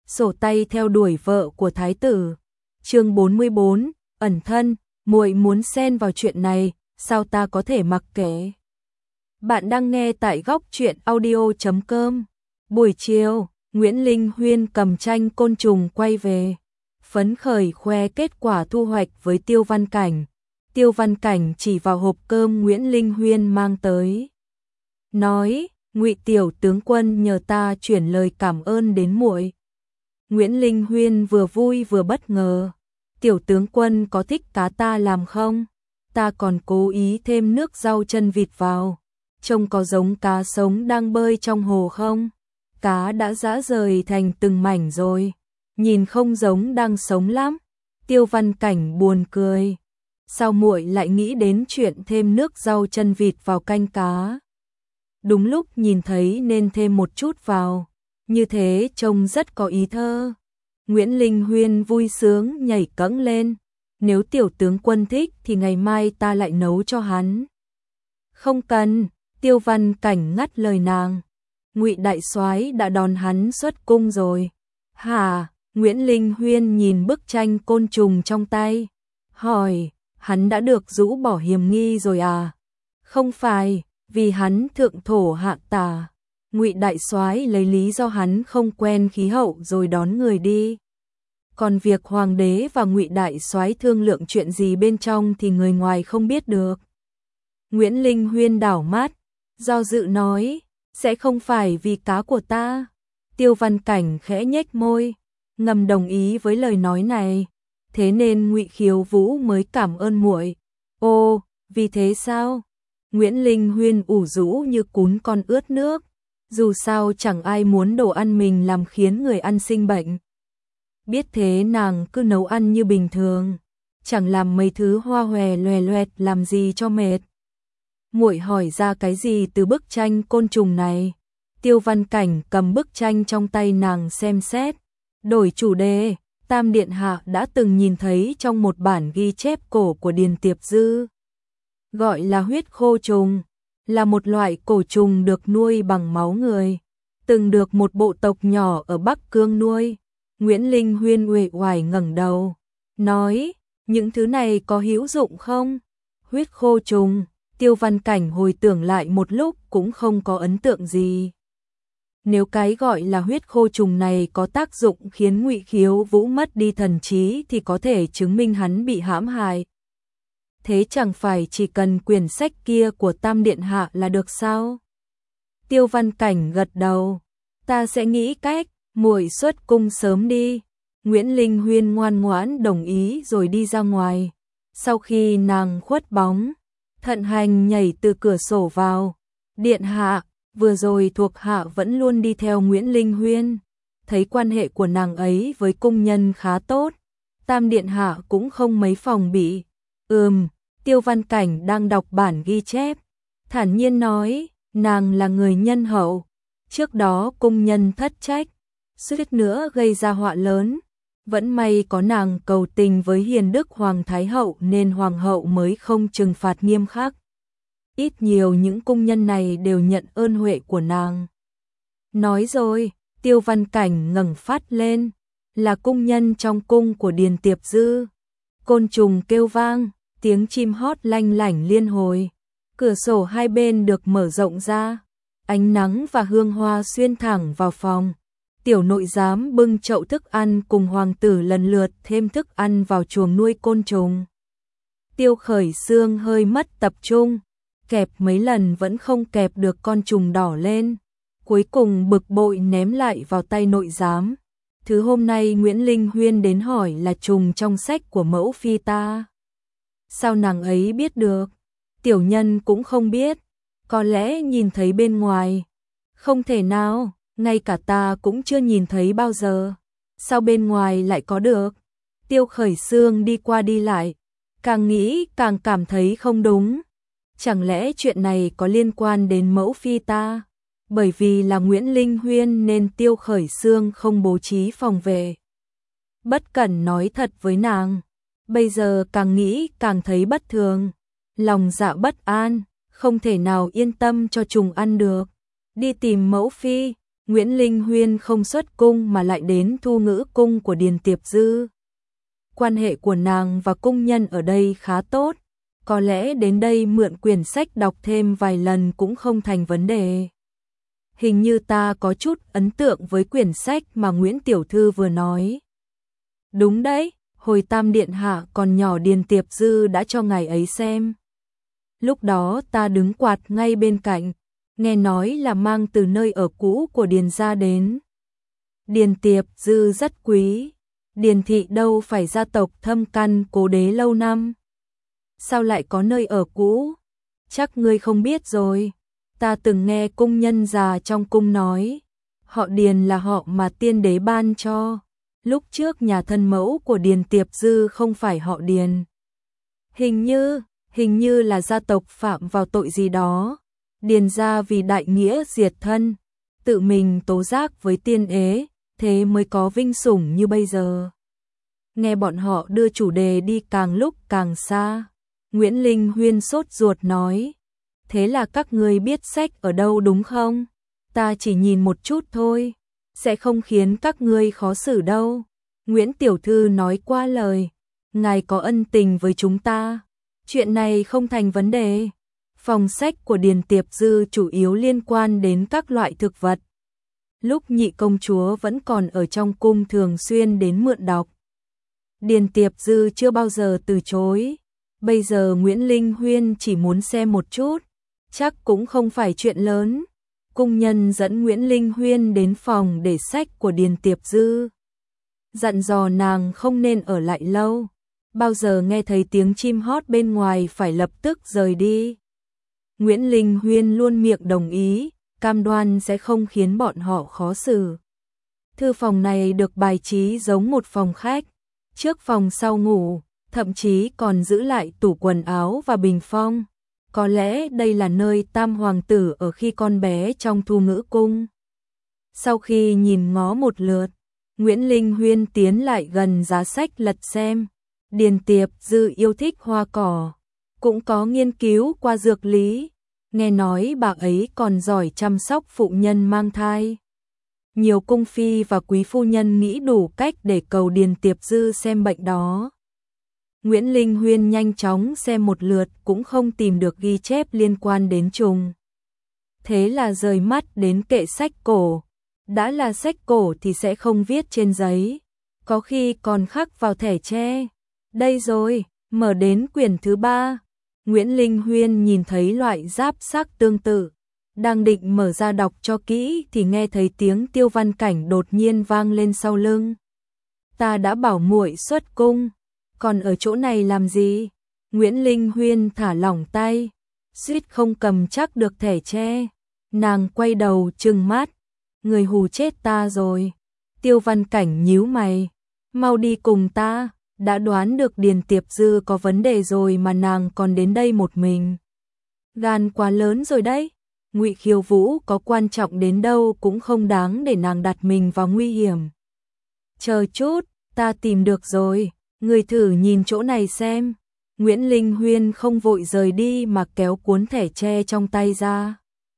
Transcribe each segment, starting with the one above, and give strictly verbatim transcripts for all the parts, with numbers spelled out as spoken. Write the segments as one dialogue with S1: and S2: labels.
S1: sổ tay theo đuổi vợ của thái tử. Chương bốn mươi bốn, ẩn thân, muội muốn xen vào chuyện này, sao ta có thể mặc kệ. Bạn đang nghe tại góc truyện audio chấm com. Buổi chiều, Nguyễn Linh Huyên cầm tranh côn trùng quay về, phấn khởi khoe kết quả thu hoạch với Tiêu Văn Cảnh. Tiêu Văn Cảnh chỉ vào hộp cơm Nguyễn Linh Huyên mang tới, nói: "Ngụy tiểu tướng quân nhờ ta chuyển lời cảm ơn đến muội." Nguyễn Linh Huyên vừa vui vừa bất ngờ: "Tiểu tướng quân có thích cá ta làm không? Ta còn cố ý thêm nước rau chân vịt vào. Trông có giống cá sống đang bơi trong hồ không? Cá đã giã rời thành từng mảnh rồi, nhìn không giống đang sống lắm." Tiêu Văn Cảnh buồn cười: "Sao muội lại nghĩ đến chuyện thêm nước rau chân vịt vào canh cá? Đúng lúc nhìn thấy nên thêm một chút vào, như thế trông rất có ý thơ." Nguyễn Linh Huyên vui sướng nhảy cẫng lên: "Nếu tiểu tướng quân thích thì ngày mai ta lại nấu cho hắn." "Không cần." Tiêu Văn Cảnh ngắt lời nàng: "Ngụy đại soái đã đón hắn xuất cung rồi." "Hả?" Nguyễn Linh Huyên nhìn bức tranh côn trùng trong tay, hỏi: "Hắn đã được rũ bỏ hiểm nghi rồi à?" "Không phải, vì hắn thượng thổ hạ tà. Ngụy đại soái lấy lý do hắn không quen khí hậu rồi đón người đi. Còn việc hoàng đế và Ngụy đại soái thương lượng chuyện gì bên trong thì người ngoài không biết được." Nguyễn Linh Huyên đảo mắt, do dự nói: "Sẽ không phải vì cá của ta." Tiêu Văn Cảnh khẽ nhếch môi, ngầm đồng ý với lời nói này: "Thế nên Ngụy Khiếu Vũ mới cảm ơn muội." "Ồ, vì thế sao?" Nguyễn Linh Huyên ủ rũ như cún con ướt nước, dù sao chẳng ai muốn đồ ăn mình làm khiến người ăn sinh bệnh. Biết thế nàng cứ nấu ăn như bình thường, chẳng làm mấy thứ hoa hòe loè loẹt làm gì cho mệt. "Muội hỏi ra cái gì từ bức tranh côn trùng này?" Tiêu Văn Cảnh cầm bức tranh trong tay nàng xem xét, đổi chủ đề: "Tam điện hạ đã từng nhìn thấy trong một bản ghi chép cổ của Điền Tiệp Dư, gọi là huyết khô trùng, là một loại cổ trùng được nuôi bằng máu người, từng được một bộ tộc nhỏ ở Bắc Cương nuôi." Nguyễn Linh Huyên uể oải ngẩng đầu, nói: "Những thứ này có hữu dụng không?" "Huyết khô trùng." Tiêu Văn Cảnh hồi tưởng lại một lúc cũng không có ấn tượng gì. Nếu cái gọi là huyết khô trùng này có tác dụng khiến Ngụy Khiếu Vũ mất đi thần trí thì có thể chứng minh hắn bị hãm hại. Thế chẳng phải chỉ cần quyển sách kia của Tam điện hạ là được sao? Tiêu Văn Cảnh gật đầu: "Ta sẽ nghĩ cách, muội xuất cung sớm đi." Nguyễn Linh Huyên ngoan ngoãn đồng ý rồi đi ra ngoài. Sau khi nàng khuất bóng, Thận Hành nhảy từ cửa sổ vào: "Điện hạ, vừa rồi thuộc hạ vẫn luôn đi theo Nguyễn Linh Huyên, thấy quan hệ của nàng ấy với cung nhân khá tốt, Tam điện hạ cũng không mấy phòng bị." "Ừm." Tiêu Văn Cảnh đang đọc bản ghi chép, thản nhiên nói: "Nàng là người nhân hậu, trước đó cung nhân thất trách, suýt nữa gây ra họa lớn, vẫn may có nàng cầu tình với hiền đức Hoàng Thái Hậu nên Hoàng hậu mới không trừng phạt nghiêm khắc. Ít nhiều những cung nhân này đều nhận ơn huệ của nàng." Nói rồi, Tiêu Văn Cảnh ngẩng phát lên: "Là cung nhân trong cung của Điền Tiệp Dư." Côn trùng kêu vang, tiếng chim hót lanh lảnh liên hồi, cửa sổ hai bên được mở rộng ra, ánh nắng và hương hoa xuyên thẳng vào phòng. Tiểu nội giám bưng chậu thức ăn cùng hoàng tử lần lượt thêm thức ăn vào chuồng nuôi côn trùng. Tiêu Khởi Xương hơi mất tập trung, kẹp mấy lần vẫn không kẹp được con trùng đỏ lên, cuối cùng bực bội ném lại vào tay nội giám: "Thứ hôm nay Nguyễn Linh Huyên đến hỏi là trùng trong sách của mẫu phi ta." "Sao nàng ấy biết được?" "Tiểu nhân cũng không biết, có lẽ nhìn thấy bên ngoài." "Không thể nào, ngay cả ta cũng chưa nhìn thấy bao giờ. Sao bên ngoài lại có được?" Tiêu Khởi Xương đi qua đi lại, càng nghĩ càng cảm thấy không đúng. Chẳng lẽ chuyện này có liên quan đến mẫu phi ta? Bởi vì là Nguyễn Linh Huyên nên Tiêu Khởi Xương không bố trí phòng vệ. Bất cẩn nói thật với nàng, bây giờ càng nghĩ càng thấy bất thường, lòng dạ bất an, không thể nào yên tâm cho trùng ăn được. Đi tìm mẫu phi, Nguyễn Linh Huyên không xuất cung mà lại đến Thu Ngữ cung của Điền Tiệp Dư. Quan hệ của nàng và cung nhân ở đây khá tốt, có lẽ đến đây mượn quyển sách đọc thêm vài lần cũng không thành vấn đề. Hình như ta có chút ấn tượng với quyển sách mà Nguyễn Tiểu Thư vừa nói. Đúng đấy, hồi Tam Điện Hạ còn nhỏ Điền Tiệp Dư đã cho ngài ấy xem. Lúc đó ta đứng quạt ngay bên cạnh, nghe nói là mang từ nơi ở cũ của Điền gia đến. Điền Tiệp Dư rất quý, Điền thị đâu phải gia tộc thâm căn cố đế lâu năm. Sao lại có nơi ở cũ? Chắc ngươi không biết rồi. Ta từng nghe cung nhân già trong cung nói, họ Điền là họ mà tiên đế ban cho. Lúc trước nhà thân mẫu của Điền Tiệp Dư không phải họ Điền. Hình như, hình như là gia tộc phạm vào tội gì đó. Điền gia vì đại nghĩa diệt thân, tự mình tố giác với tiên ế, thế mới có vinh sủng như bây giờ. Nghe bọn họ đưa chủ đề đi càng lúc càng xa, Nguyễn Linh Huyên sốt ruột nói, thế là các ngươi biết sách ở đâu đúng không? Ta chỉ nhìn một chút thôi, sẽ không khiến các ngươi khó xử đâu. Nguyễn Tiểu Thư nói qua lời, ngài có ân tình với chúng ta, chuyện này không thành vấn đề. Phòng sách của Điền Tiệp Dư chủ yếu liên quan đến các loại thực vật. Lúc nhị công chúa vẫn còn ở trong cung thường xuyên đến mượn đọc. Điền Tiệp Dư chưa bao giờ từ chối. Bây giờ Nguyễn Linh Huyên chỉ muốn xem một chút, chắc cũng không phải chuyện lớn. Cung nhân dẫn Nguyễn Linh Huyên đến phòng để sách của Điền Tiệp Dư, dặn dò nàng không nên ở lại lâu, bao giờ nghe thấy tiếng chim hót bên ngoài phải lập tức rời đi. Nguyễn Linh Huyên luôn miệng đồng ý, cam đoan sẽ không khiến bọn họ khó xử. Thư phòng này được bài trí giống một phòng khách, trước phòng sau ngủ, thậm chí còn giữ lại tủ quần áo và bình phong. Có lẽ đây là nơi Tam hoàng tử ở khi con bé trong Thu Ngữ cung. Sau khi nhìn ngó một lượt, Nguyễn Linh Huyên tiến lại gần giá sách lật xem. Điền Tiệp Dư yêu thích hoa cỏ, cũng có nghiên cứu qua dược lý. Nghe nói bà ấy còn giỏi chăm sóc phụ nhân mang thai. Nhiều cung phi và quý phu nhân nghĩ đủ cách để cầu Điền Tiệp Dư xem bệnh đó. Nguyễn Linh Huyên nhanh chóng xem một lượt cũng không tìm được ghi chép liên quan đến trùng. Thế là rời mắt đến kệ sách cổ. Đã là sách cổ thì sẽ không viết trên giấy, có khi còn khắc vào thẻ tre. Đây rồi, mở đến quyển thứ ba. Nguyễn Linh Huyên nhìn thấy loại giáp sắc tương tự, đang định mở ra đọc cho kỹ thì nghe thấy tiếng Tiêu Văn Cảnh đột nhiên vang lên sau lưng. Ta đã bảo muội xuất cung, còn ở chỗ này làm gì? Nguyễn Linh Huyên thả lỏng tay, suýt không cầm chắc được thẻ tre. Nàng quay đầu trừng mắt, người hù chết ta rồi. Tiêu Văn Cảnh nhíu mày, mau đi cùng ta. Đã đoán được Điền Tiệp Dư có vấn đề rồi mà nàng còn đến đây một mình. Gan quá lớn rồi đấy. Ngụy Khiêu Vũ có quan trọng đến đâu cũng không đáng để nàng đặt mình vào nguy hiểm. Chờ chút, ta tìm được rồi, người thử nhìn chỗ này xem. Nguyễn Linh Huyên không vội rời đi mà kéo cuốn thẻ tre trong tay ra.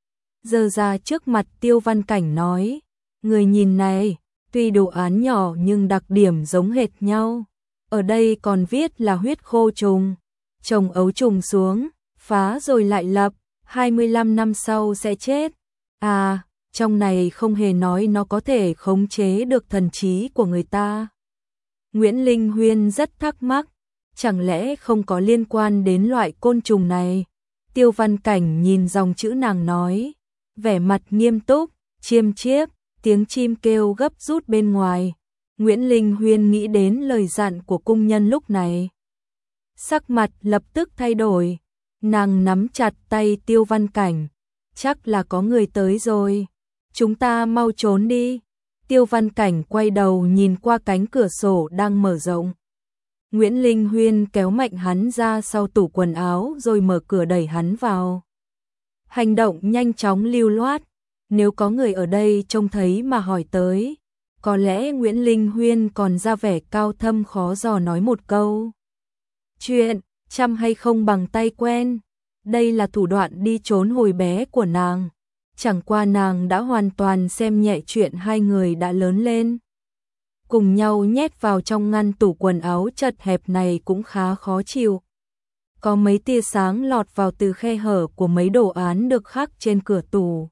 S1: Giơ ra trước mặt Tiêu Văn Cảnh nói, người nhìn này, tuy đồ án nhỏ nhưng đặc điểm giống hệt nhau. Ở đây còn viết là huyết khô trùng, trồng ấu trùng xuống, phá rồi lại lập, hai mươi lăm năm sau sẽ chết. À, trong này không hề nói nó có thể khống chế được thần trí của người ta. Nguyễn Linh Huyên rất thắc mắc, chẳng lẽ không có liên quan đến loại côn trùng này? Tiêu Văn Cảnh nhìn dòng chữ nàng nói, vẻ mặt nghiêm túc, chiêm chiếp, tiếng chim kêu gấp rút bên ngoài. Nguyễn Linh Huyên nghĩ đến lời dặn của cung nhân lúc này. Sắc mặt lập tức thay đổi, nàng nắm chặt tay Tiêu Văn Cảnh. Chắc là có người tới rồi, chúng ta mau trốn đi. Tiêu Văn Cảnh quay đầu nhìn qua cánh cửa sổ đang mở rộng. Nguyễn Linh Huyên kéo mạnh hắn ra sau tủ quần áo rồi mở cửa đẩy hắn vào. Hành động nhanh chóng lưu loát, nếu có người ở đây trông thấy mà hỏi tới, có lẽ Nguyễn Linh Huyên còn ra vẻ cao thâm khó dò nói một câu. Chuyện, chăm hay không bằng tay quen, đây là thủ đoạn đi trốn hồi bé của nàng. chẳng qua nàng đã hoàn toàn xem nhẹ chuyện hai người đã lớn lên. Cùng nhau nhét vào trong ngăn tủ quần áo chật hẹp này cũng khá khó chịu. Có mấy tia sáng lọt vào từ khe hở của mấy đồ án được khắc trên cửa tủ,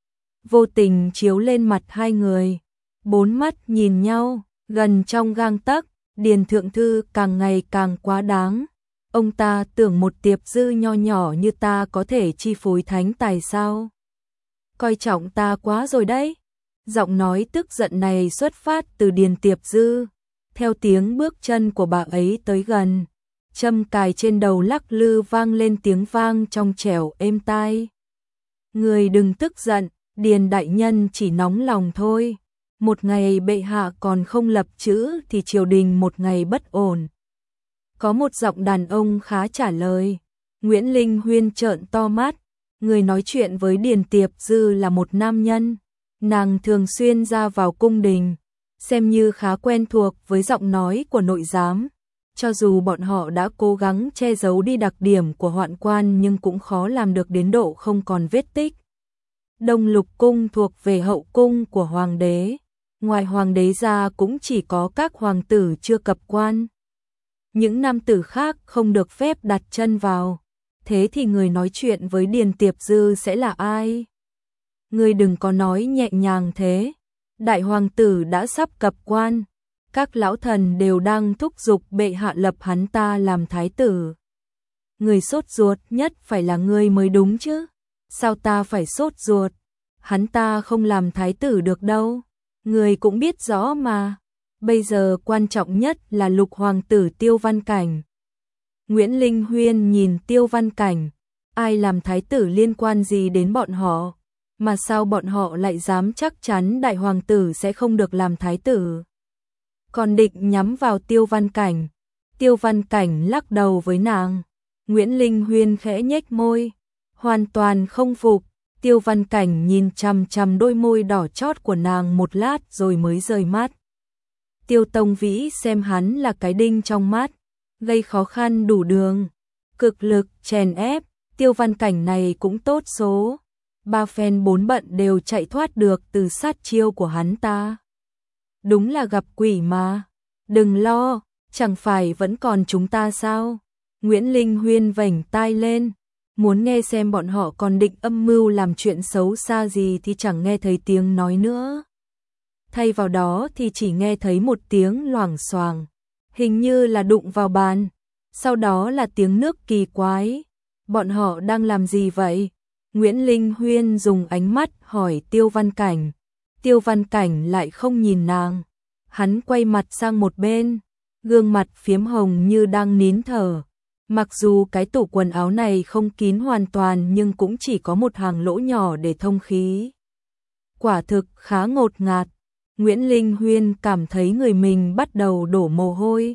S1: vô tình chiếu lên mặt hai người. Bốn mắt nhìn nhau, gần trong gang tấc. Điền thượng thư càng ngày càng quá đáng. Ông ta tưởng một tiệp dư nho nhỏ như ta có thể chi phối thánh tài sao? Coi trọng ta quá rồi đấy. Giọng nói tức giận này xuất phát từ Điền tiệp dư. Theo tiếng bước chân của bà ấy tới gần, châm cài trên đầu lắc lư vang lên tiếng vang trong trẻo êm tai. Người đừng tức giận, Điền đại nhân chỉ nóng lòng thôi. Một ngày bệ hạ còn không lập chữ thì triều đình một ngày bất ổn. Có một giọng đàn ông khá trả lời. Nguyễn Linh Huyên trợn to mắt. Người nói chuyện với Điền tiệp dư là một nam nhân. Nàng thường xuyên ra vào cung đình, xem như khá quen thuộc với giọng nói của nội giám. Cho dù bọn họ đã cố gắng che giấu đi đặc điểm của hoạn quan nhưng cũng khó làm được đến độ không còn vết tích. Đông Lục cung thuộc về hậu cung của hoàng đế. Ngoài hoàng đế ra cũng chỉ có các hoàng tử chưa cập quan. Những nam tử khác không được phép đặt chân vào. Thế thì người nói chuyện với Điền tiệp dư sẽ là ai? Người đừng có nói nhẹ nhàng thế. Đại hoàng tử đã sắp cập quan. Các lão thần đều đang thúc giục bệ hạ lập hắn ta làm thái tử. Người sốt ruột nhất phải là người mới đúng chứ. Sao ta phải sốt ruột? Hắn ta không làm thái tử được đâu. Người cũng biết rõ mà. Bây giờ quan trọng nhất là lục hoàng tử Tiêu Văn Cảnh. Nguyễn Linh Huyên nhìn Tiêu Văn Cảnh. Ai làm thái tử liên quan gì đến bọn họ? Mà sao bọn họ lại dám chắc chắn đại hoàng tử sẽ không được làm thái tử? Còn định nhắm vào Tiêu Văn Cảnh. Tiêu Văn Cảnh lắc đầu với nàng. Nguyễn Linh Huyên khẽ nhếch môi, hoàn toàn không phục. Tiêu Văn Cảnh nhìn chằm chằm đôi môi đỏ chót của nàng một lát rồi mới rời mắt. Tiêu Tông Vĩ xem hắn là cái đinh trong mắt, gây khó khăn đủ đường, cực lực chèn ép. Tiêu Văn Cảnh này cũng tốt số, ba phen bốn bận đều chạy thoát được từ sát chiêu của hắn ta. Đúng là gặp quỷ mà. Đừng lo, chẳng phải vẫn còn chúng ta sao? Nguyễn Linh Huyên vểnh tai lên, muốn nghe xem bọn họ còn định âm mưu làm chuyện xấu xa gì thì chẳng nghe thấy tiếng nói nữa. Thay vào đó thì chỉ nghe thấy một tiếng loảng xoảng, hình như là đụng vào bàn. Sau đó là tiếng nước kỳ quái. Bọn họ đang làm gì vậy? Nguyễn Linh Huyên dùng ánh mắt hỏi Tiêu Văn Cảnh. Tiêu Văn Cảnh lại không nhìn nàng. Hắn quay mặt sang một bên, gương mặt phiếm hồng như đang nín thở. Mặc dù cái tủ quần áo này không kín hoàn toàn nhưng cũng chỉ có một hàng lỗ nhỏ để thông khí. Quả thực khá ngột ngạt. Nguyễn Linh Huyên cảm thấy người mình bắt đầu đổ mồ hôi.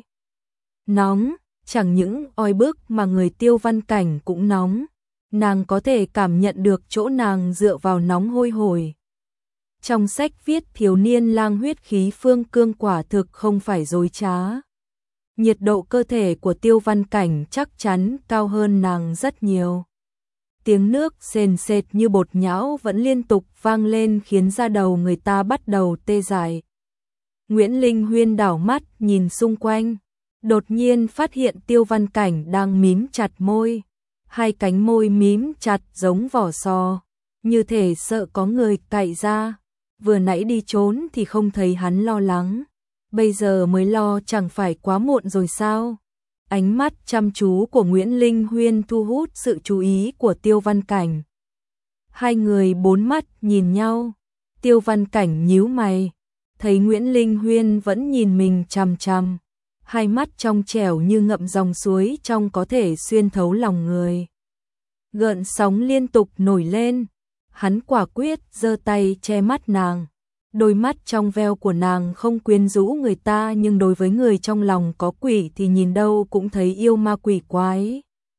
S1: Nóng, chẳng những oi bức mà người Tiêu Văn Cảnh cũng nóng. Nàng có thể cảm nhận được chỗ nàng dựa vào nóng hôi hổi. Trong sách viết thiếu niên lang huyết khí phương cương quả thực không phải dối trá. Nhiệt độ cơ thể của Tiêu Văn Cảnh chắc chắn cao hơn nàng rất nhiều. Tiếng nước sền sệt như bột nhão vẫn liên tục vang lên khiến da đầu người ta bắt đầu tê dại. Nguyễn Linh Huyên đảo mắt nhìn xung quanh, đột nhiên phát hiện Tiêu Văn Cảnh đang mím chặt môi. Hai cánh môi mím chặt giống vỏ sò, như thể sợ có người cạy ra. Vừa nãy đi trốn thì không thấy hắn lo lắng, bây giờ mới lo chẳng phải quá muộn rồi sao? Ánh mắt chăm chú của Nguyễn Linh Huyên thu hút sự chú ý của Tiêu Văn Cảnh. Hai người bốn mắt nhìn nhau, Tiêu Văn Cảnh nhíu mày, thấy Nguyễn Linh Huyên vẫn nhìn mình chằm chằm, hai mắt trong trẻo như ngậm dòng suối trong có thể xuyên thấu lòng người. Gợn sóng liên tục nổi lên, hắn quả quyết giơ tay che mắt nàng. Đôi mắt trong veo của nàng không quyến rũ người ta nhưng đối với người trong lòng có quỷ thì nhìn đâu cũng thấy yêu ma quỷ quái.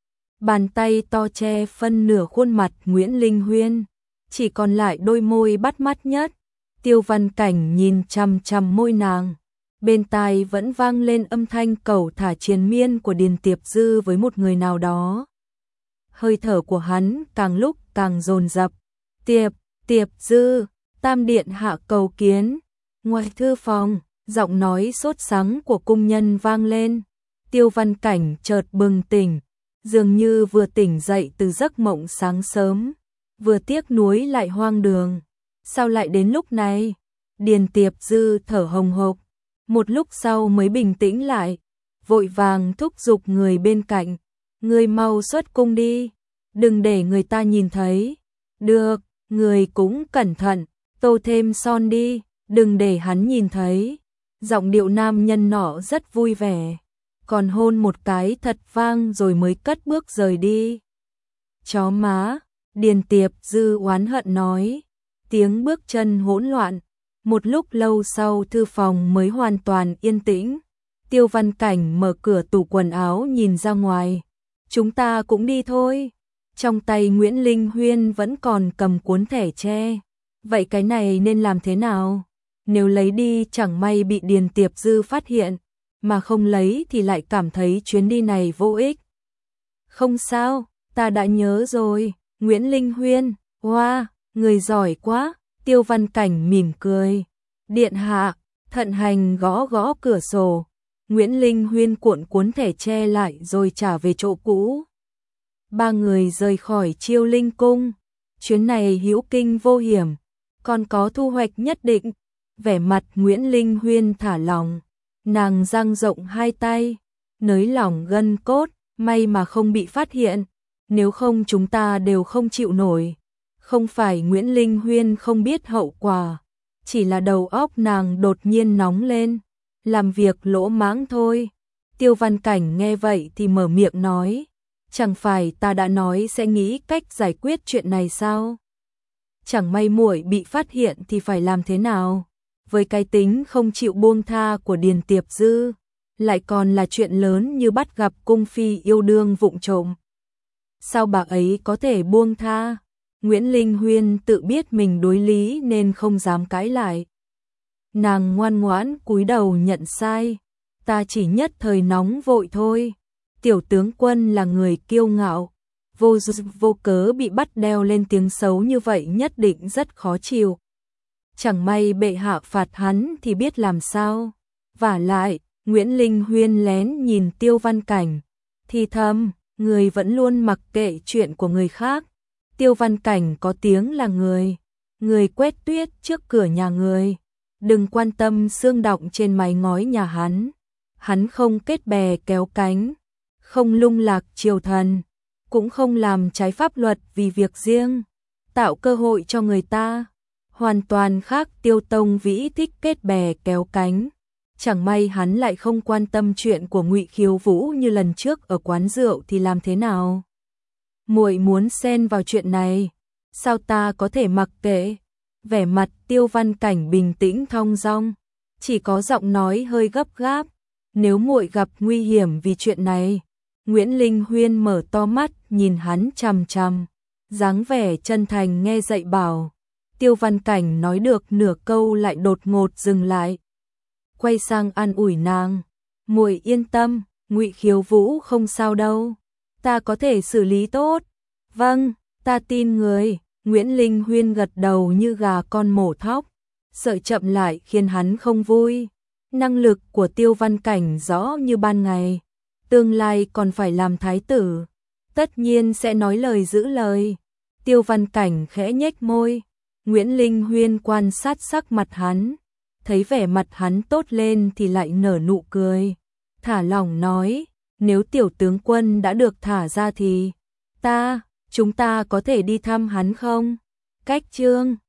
S1: Bàn tay to che phân nửa khuôn mặt Nguyễn Linh Huyên, chỉ còn lại đôi môi bắt mắt nhất. Tiêu Văn Cảnh nhìn chằm chằm môi nàng, bên tai vẫn vang lên âm thanh cẩu thả triền miên của Điền Tiệp Dư với một người nào đó. Hơi thở của hắn càng lúc càng dồn dập. Tiệp, Tiệp Dư, Tam điện hạ cầu kiến. Ngoài thư phòng, giọng nói sốt sắng của cung nhân vang lên. Tiêu Văn Cảnh chợt bừng tỉnh, dường như vừa tỉnh dậy từ giấc mộng sáng sớm, vừa tiếc nuối lại hoang đường. Sao lại đến lúc này? Điền Tiệp Dư thở hồng hộc, một lúc sau mới bình tĩnh lại, vội vàng thúc giục người bên cạnh, người mau xuất cung đi, đừng để người ta nhìn thấy. Được, người cũng cẩn thận, tô thêm son đi, đừng để hắn nhìn thấy. Giọng điệu nam nhân nọ rất vui vẻ, còn hôn một cái thật vang rồi mới cất bước rời đi. Chó má, Điền Tiệp Dư oán hận nói, tiếng bước chân hỗn loạn. Một lúc lâu sau thư phòng mới hoàn toàn yên tĩnh. Tiêu Văn Cảnh mở cửa tủ quần áo nhìn ra ngoài. Chúng ta cũng đi thôi. Trong tay Nguyễn Linh Huyên vẫn còn cầm cuốn thẻ tre. Vậy cái này nên làm thế nào? Nếu lấy đi chẳng may bị Điền Tiệp Dư phát hiện, mà không lấy thì lại cảm thấy chuyến đi này vô ích. Không sao, ta đã nhớ rồi. Nguyễn Linh Huyên, wow, người giỏi quá. Tiêu Văn Cảnh mỉm cười. Điện hạ, thận hành gõ gõ cửa sổ. Nguyễn Linh Huyên cuộn cuốn thẻ tre lại rồi trả về chỗ cũ. Ba người rời khỏi Chiêu Linh cung. Chuyến này hữu kinh vô hiểm, còn có thu hoạch nhất định. Vẻ mặt Nguyễn Linh Huyên thả lỏng, nàng dang rộng hai tay, nới lỏng gân cốt, may mà không bị phát hiện, nếu không chúng ta đều không chịu nổi. Không phải Nguyễn Linh Huyên không biết hậu quả, chỉ là đầu óc nàng đột nhiên nóng lên, làm việc lỗ mãng thôi. Tiêu Văn Cảnh nghe vậy thì mở miệng nói, chẳng phải ta đã nói sẽ nghĩ cách giải quyết chuyện này sao? Chẳng may muội bị phát hiện thì phải làm thế nào? Với cái tính không chịu buông tha của Điền Tiệp Dư, lại còn là chuyện lớn như bắt gặp cung phi yêu đương vụng trộm. Sao bà ấy có thể buông tha? Nguyễn Linh Huyên tự biết mình đối lý nên không dám cãi lại. Nàng ngoan ngoãn cúi đầu nhận sai, ta chỉ nhất thời nóng vội thôi. Tiểu tướng quân là người kiêu ngạo, vô vô cớ bị bắt đeo lên tiếng xấu như vậy nhất định rất khó chịu. Chẳng may bệ hạ phạt hắn thì biết làm sao. Vả lại, Nguyễn Linh Huyên lén nhìn Tiêu Văn Cảnh, thì thầm, người vẫn luôn mặc kệ chuyện của người khác. Tiêu Văn Cảnh có tiếng là người, người quét tuyết trước cửa nhà người. Đừng quan tâm xương đọng trên mái ngói nhà hắn. Hắn không kết bè kéo cánh, không lung lạc triều thần, cũng không làm trái pháp luật vì việc riêng, tạo cơ hội cho người ta. Hoàn toàn khác Tiêu Tông Vĩ thích kết bè kéo cánh. Chẳng may hắn lại không quan tâm chuyện của Ngụy Khiếu Vũ như lần trước ở quán rượu thì làm thế nào? Muội muốn xen vào chuyện này, sao ta có thể mặc kệ? Vẻ mặt Tiêu Văn Cảnh bình tĩnh thong dong, chỉ có giọng nói hơi gấp gáp. Nếu muội gặp nguy hiểm vì chuyện này. Nguyễn Linh Huyên mở to mắt nhìn hắn chằm chằm, dáng vẻ chân thành nghe dạy bảo. Tiêu Văn Cảnh nói được nửa câu lại đột ngột dừng lại, quay sang an ủi nàng, muội yên tâm, Ngụy Khiếu Vũ không sao đâu, ta có thể xử lý tốt. Vâng, ta tin người. Nguyễn Linh Huyên gật đầu như gà con mổ thóc, sợ chậm lại khiến hắn không vui. Năng lực của Tiêu Văn Cảnh rõ như ban ngày, tương lai còn phải làm thái tử, tất nhiên sẽ nói lời giữ lời. Tiêu Văn Cảnh khẽ nhếch môi. Nguyễn Linh Huyên quan sát sắc mặt hắn, thấy vẻ mặt hắn tốt lên thì lại nở nụ cười, thả lỏng nói, nếu tiểu tướng quân đã được thả ra thì ta, chúng ta có thể đi thăm hắn không? Cách chương